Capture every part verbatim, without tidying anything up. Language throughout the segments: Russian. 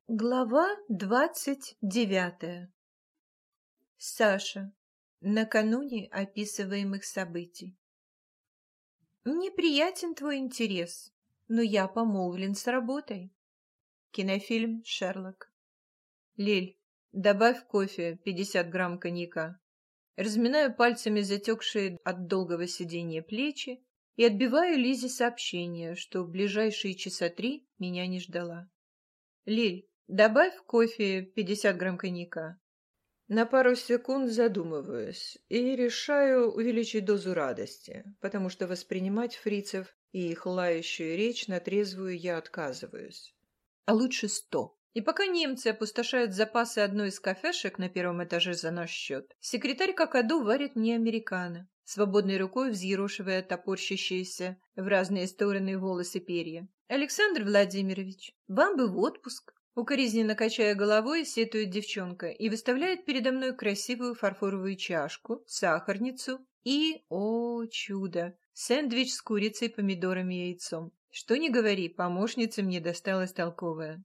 Глава двадцать девятая. Саша. Накануне описываемых событий. Мне приятен твой интерес, но я помолвлен с работой. Кинофильм «Шерлок». Лиль, добавь кофе пятьдесят грамм коньяка. Разминаю пальцами затекшие от долгого сидения плечи и отбиваю Лизе сообщение, что в ближайшие часа три меня не ждала. Лиль, добавь в кофе пятьдесят грамм коньяка. На пару секунд задумываюсь и решаю увеличить дозу радости, потому что воспринимать фрицев и их лающую речь на трезвую я отказываюсь. А лучше сто. И пока немцы опустошают запасы одной из кафешек на первом этаже за наш счет, секретарь Какаду варит мне американо, свободной рукой взъерошивая топорщащиеся в разные стороны волосы перья. «Александр Владимирович, вам бы в отпуск!» Укоризненно качая головой, сетует девчонка и выставляет передо мной красивую фарфоровую чашку, сахарницу и, о чудо, сэндвич с курицей, помидорами и яйцом. Что ни говори, помощница мне досталась толковая.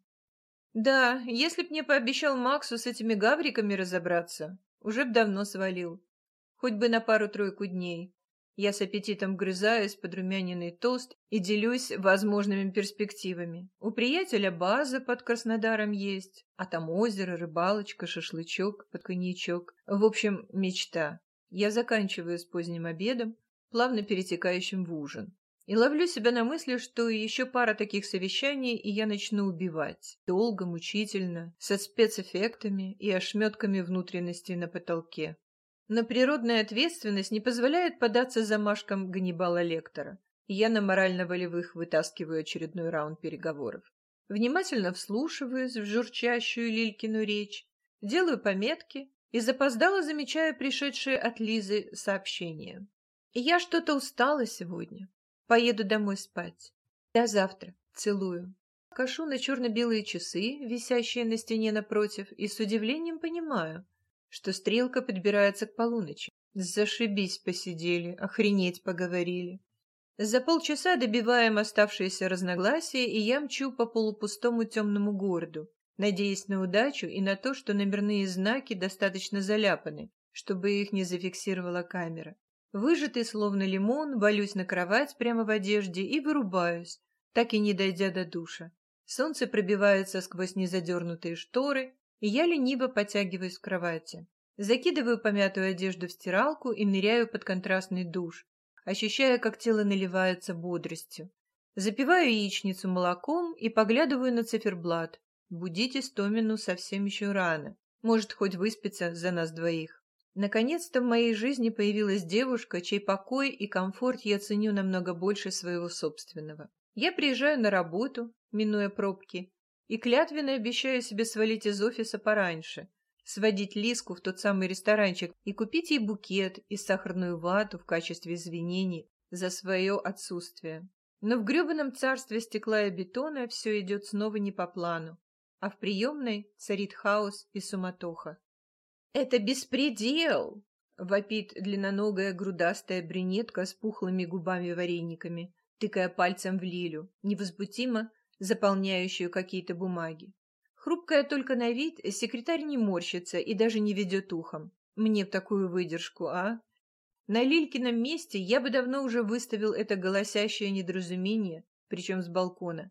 Да, если б мне пообещал Максу с этими гавриками разобраться, уже б давно свалил. Хоть бы на пару-тройку дней. Я с аппетитом вгрызаюсь под румяниный тост и делюсь возможными перспективами. У приятеля база под Краснодаром есть, а там озеро, рыбалочка, шашлычок под коньячок. В общем, мечта. Я заканчиваю с поздним обедом, плавно перетекающим в ужин. И ловлю себя на мысли, что еще пара таких совещаний, и я начну убивать. Долго, мучительно, со спецэффектами и ошметками внутренностей на потолке. Но природная ответственность не позволяет податься замашкам Ганнибала Лектора, и я на морально-волевых вытаскиваю очередной раунд переговоров. Внимательно вслушиваюсь в журчащую Лилькину речь, делаю пометки и запоздало замечаю пришедшие от Лизы сообщения. И я что-то устала сегодня. Поеду домой спать. До завтра. Целую. Кашу на черно-белые часы, висящие на стене напротив, и с удивлением понимаю, что стрелка подбирается к полуночи. Зашибись посидели, охренеть поговорили. За полчаса добиваем оставшиеся разногласия, и я мчу по полупустому темному городу, надеясь на удачу и на то, что номерные знаки достаточно заляпаны, чтобы их не зафиксировала камера. Выжатый, словно лимон, валюсь на кровать прямо в одежде и вырубаюсь, так и не дойдя до душа. Солнце пробивается сквозь незадернутые шторы, и я лениво потягиваюсь в кровати. Закидываю помятую одежду в стиралку и ныряю под контрастный душ, ощущая, как тело наливается бодростью. Запиваю яичницу молоком и поглядываю на циферблат. Будить Истомину совсем еще рано. Может, хоть выспится за нас двоих. Наконец-то в моей жизни появилась девушка, чей покой и комфорт я ценю намного больше своего собственного. Я приезжаю на работу, минуя пробки, и клятвенно обещаю себе свалить из офиса пораньше, сводить Лиску в тот самый ресторанчик и купить ей букет и сахарную вату в качестве извинений за свое отсутствие. Но в гребаном царстве стекла и бетона все идет снова не по плану, а в приемной царит хаос и суматоха. «Это беспредел!» — вопит длинноногая грудастая брюнетка с пухлыми губами-варениками, тыкая пальцем в Лилю, невозмутимо заполняющую какие-то бумаги. Хрупкая только на вид, секретарь не морщится и даже не ведет ухом. Мне в такую выдержку, а? На Лилькином месте я бы давно уже выставил это голосящее недоразумение, причем с балкона.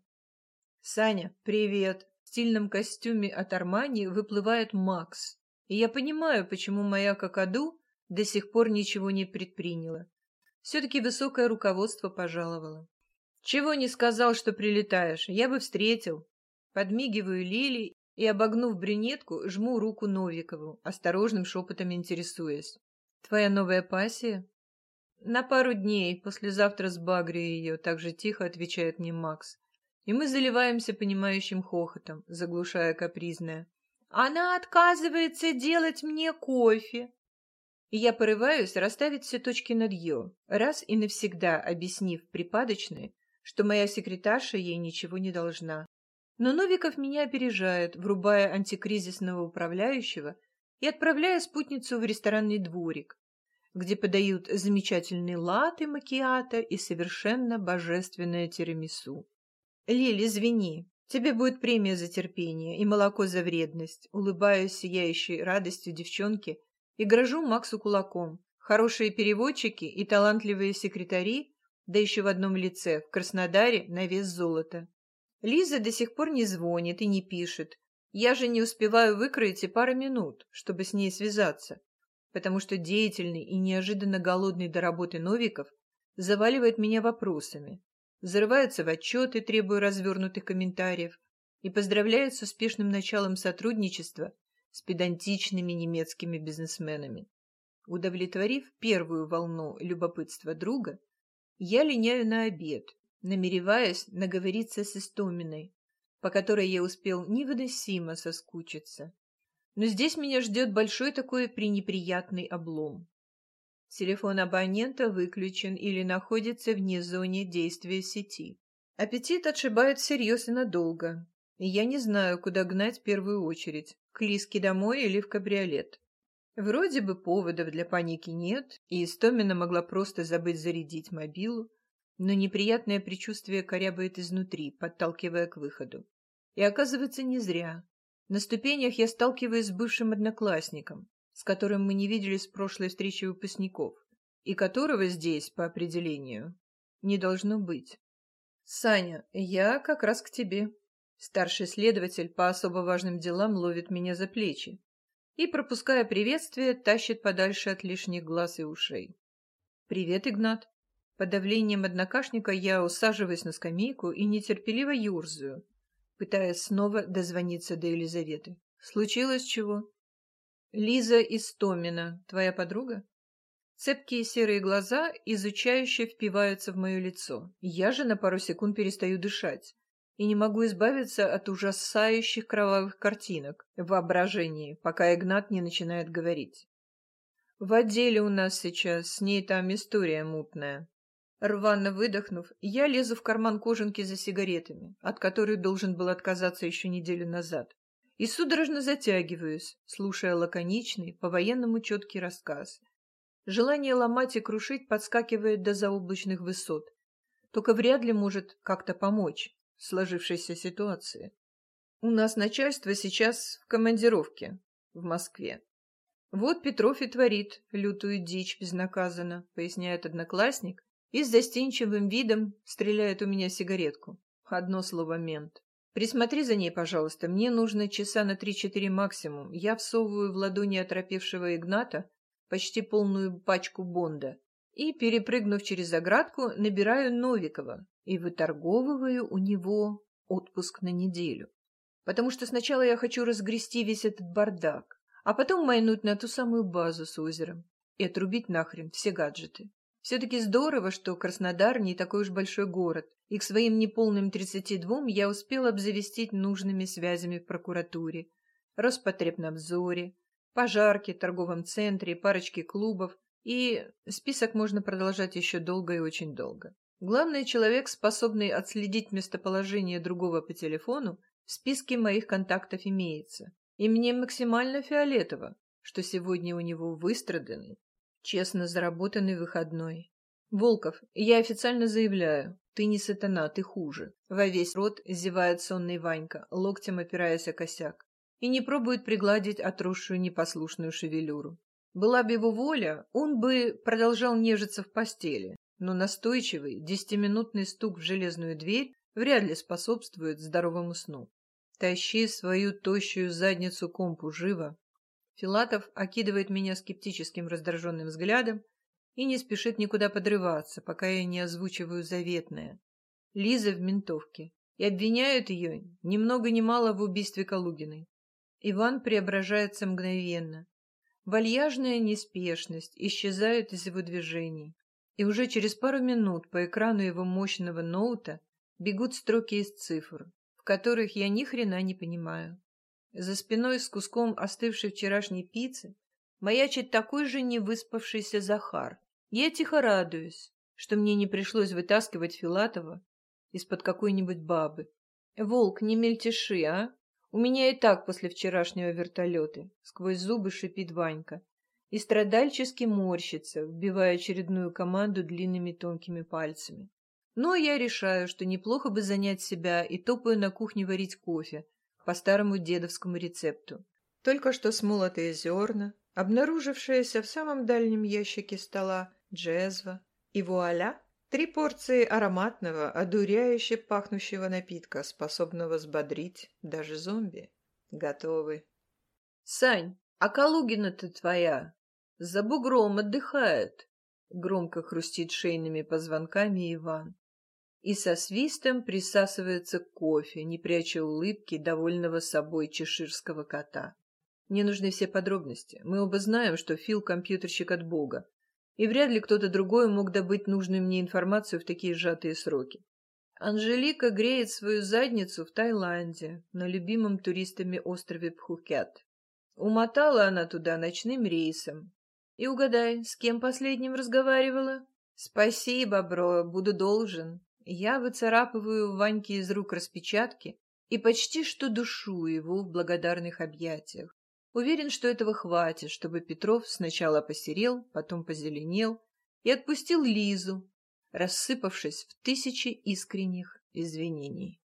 «Саня, привет!» В стильном костюме от Армани выплывает Макс. И я понимаю, почему моя Какаду до сих пор ничего не предприняла. Все-таки высокое руководство пожаловало. «Чего не сказал, что прилетаешь? Я бы встретил». Подмигиваю Лили и, обогнув брюнетку, жму руку Новикову, осторожным шепотом интересуясь. «Твоя новая пассия?» «На пару дней, послезавтра сбагрю ее», — так же тихо отвечает мне Макс. И мы заливаемся понимающим хохотом, заглушая капризное. «Она отказывается делать мне кофе!» И я порываюсь расставить все точки над «ё», раз и навсегда объяснив припадочной, что моя секретарша ей ничего не должна. Но Новиков меня опережает, врубая антикризисного управляющего и отправляя спутницу в ресторанный дворик, где подают замечательный латте макиато и совершенно божественное тирамису. «Лиль, извини, Тебе будет премия за терпение и молоко за вредность. Улыбаюсь сияющей радостью девчонки и грожу Максу кулаком. Хорошие переводчики и талантливые секретари, да еще в одном лице, в Краснодаре на вес золота. Лиза до сих пор не звонит и не пишет. Я же не успеваю выкроить и пары минут, чтобы с ней связаться, потому что деятельный и неожиданно голодный до работы Новиков заваливает меня вопросами, взрывается в отчеты, требуя развернутых комментариев, и поздравляет с успешным началом сотрудничества с педантичными немецкими бизнесменами. Удовлетворив первую волну любопытства друга, я линяю на обед, намереваясь наговориться с Истоминой, по которой я успел невыносимо соскучиться. Но здесь меня ждет большой такой пренеприятный облом. Телефон абонента выключен или находится вне зоны действия сети. Аппетит отшибает всерьез и надолго, и я не знаю, куда гнать в первую очередь, к Лизке домой или в кабриолет. Вроде бы поводов для паники нет, и Истомина могла просто забыть зарядить мобилу, но неприятное предчувствие корябает изнутри, подталкивая к выходу. И оказывается, не зря. На ступенях я сталкиваюсь с бывшим одноклассником, с которым мы не виделись с прошлой встречи выпускников, и которого здесь, по определению, не должно быть. «Саня, я как раз к тебе». Старший следователь по особо важным делам ловит меня за плечи и, пропуская приветствие, тащит подальше от лишних глаз и ушей. «Привет, Игнат». Под давлением однокашника я усаживаюсь на скамейку и нетерпеливо юрзаю, пытаясь снова дозвониться до Елизаветы. «Случилось чего?» «Лиза Истомина, твоя подруга?» Цепкие серые глаза изучающе впиваются в мое лицо. Я же на пару секунд перестаю дышать и не могу избавиться от ужасающих кровавых картинок в воображении, пока Игнат не начинает говорить. «В отделе у нас сейчас, с ней там история мутная». Рвано выдохнув, я лезу в карман кожанки за сигаретами, от которой должен был отказаться еще неделю назад, и судорожно затягиваюсь, слушая лаконичный, по-военному четкий рассказ. Желание ломать и крушить подскакивает до заоблачных высот, только вряд ли может как-то помочь в сложившейся ситуации. У нас начальство сейчас в командировке в Москве. Вот Петров и творит лютую дичь безнаказанно, поясняет одноклассник, и с застенчивым видом стреляет у меня сигаретку. Одно слово «мент». Присмотри за ней, пожалуйста, мне нужно часа на три-четыре максимум. Я всовываю в ладони оторопевшего Игната почти полную пачку Бонда и, перепрыгнув через оградку, набираю Новикова и выторговываю у него отпуск на неделю. Потому что сначала я хочу разгрести весь этот бардак, а потом майнуть на ту самую базу с озером и отрубить нахрен все гаджеты. Все-таки здорово, что Краснодар не такой уж большой город, и к своим неполным тридцати двум я успел обзавестись нужными связями в прокуратуре, Роспотребнадзоре, пожарке, торговом центре, парочке клубов, и список можно продолжать еще долго и очень долго. Главный человек, способный отследить местоположение другого по телефону, в списке моих контактов имеется. И мне максимально фиолетово, что сегодня у него выстраданный, честно заработанный выходной. Волков, я официально заявляю, ты не сатана, ты хуже. Во весь рот зевает сонный Ванька, локтем опираясь о косяк, и не пробует пригладить отросшую непослушную шевелюру. Была бы его воля, он бы продолжал нежиться в постели, но настойчивый, десятиминутный стук в железную дверь вряд ли способствует здоровому сну. Тащи свою тощую задницу компу живо. Филатов окидывает меня скептическим раздраженным взглядом и не спешит никуда подрываться, пока я не озвучиваю заветное. Лиза в ментовке, и обвиняют ее ни много ни мало в убийстве Калугиной. Иван преображается мгновенно. Вальяжная неспешность исчезает из его движений, и уже через пару минут по экрану его мощного ноута бегут строки из цифр, в которых я ни хрена не понимаю. За спиной с куском остывшей вчерашней пиццы маячит такой же невыспавшийся Захар. Я тихо радуюсь, что мне не пришлось вытаскивать Филатова из-под какой-нибудь бабы. «Волк, не мельтеши, а? У меня и так после вчерашнего вертолета», — сквозь зубы шипит Ванька и страдальчески морщится, вбивая очередную команду длинными тонкими пальцами. Но я решаю, что неплохо бы занять себя, и топаю на кухню варить кофе по старому дедовскому рецепту. Только что смолотые зерна, обнаружившиеся в самом дальнем ящике стола, джезва, и вуаля! Три порции ароматного, одуряюще пахнущего напитка, способного взбодрить даже зомби. Готовы. «Сань, а Калугина-то твоя за бугром отдыхает!» Громко хрустит шейными позвонками Иван. И со свистом присасывается к кофе, не пряча улыбки довольного собой чеширского кота. Мне нужны все подробности. Мы оба знаем, что Фил — компьютерщик от бога. И вряд ли кто-то другой мог добыть нужную мне информацию в такие сжатые сроки. Анжелика греет свою задницу в Таиланде, на любимом туристами острове Пхукет. Умотала она туда ночным рейсом. И угадай, с кем последним разговаривала? Спасибо, бро, буду должен. Я выцарапываю Ваньке из рук распечатки и почти что душу его в благодарных объятиях. Уверен, что этого хватит, чтобы Петров сначала посерел, потом позеленел и отпустил Лизу, рассыпавшись в тысячи искренних извинений.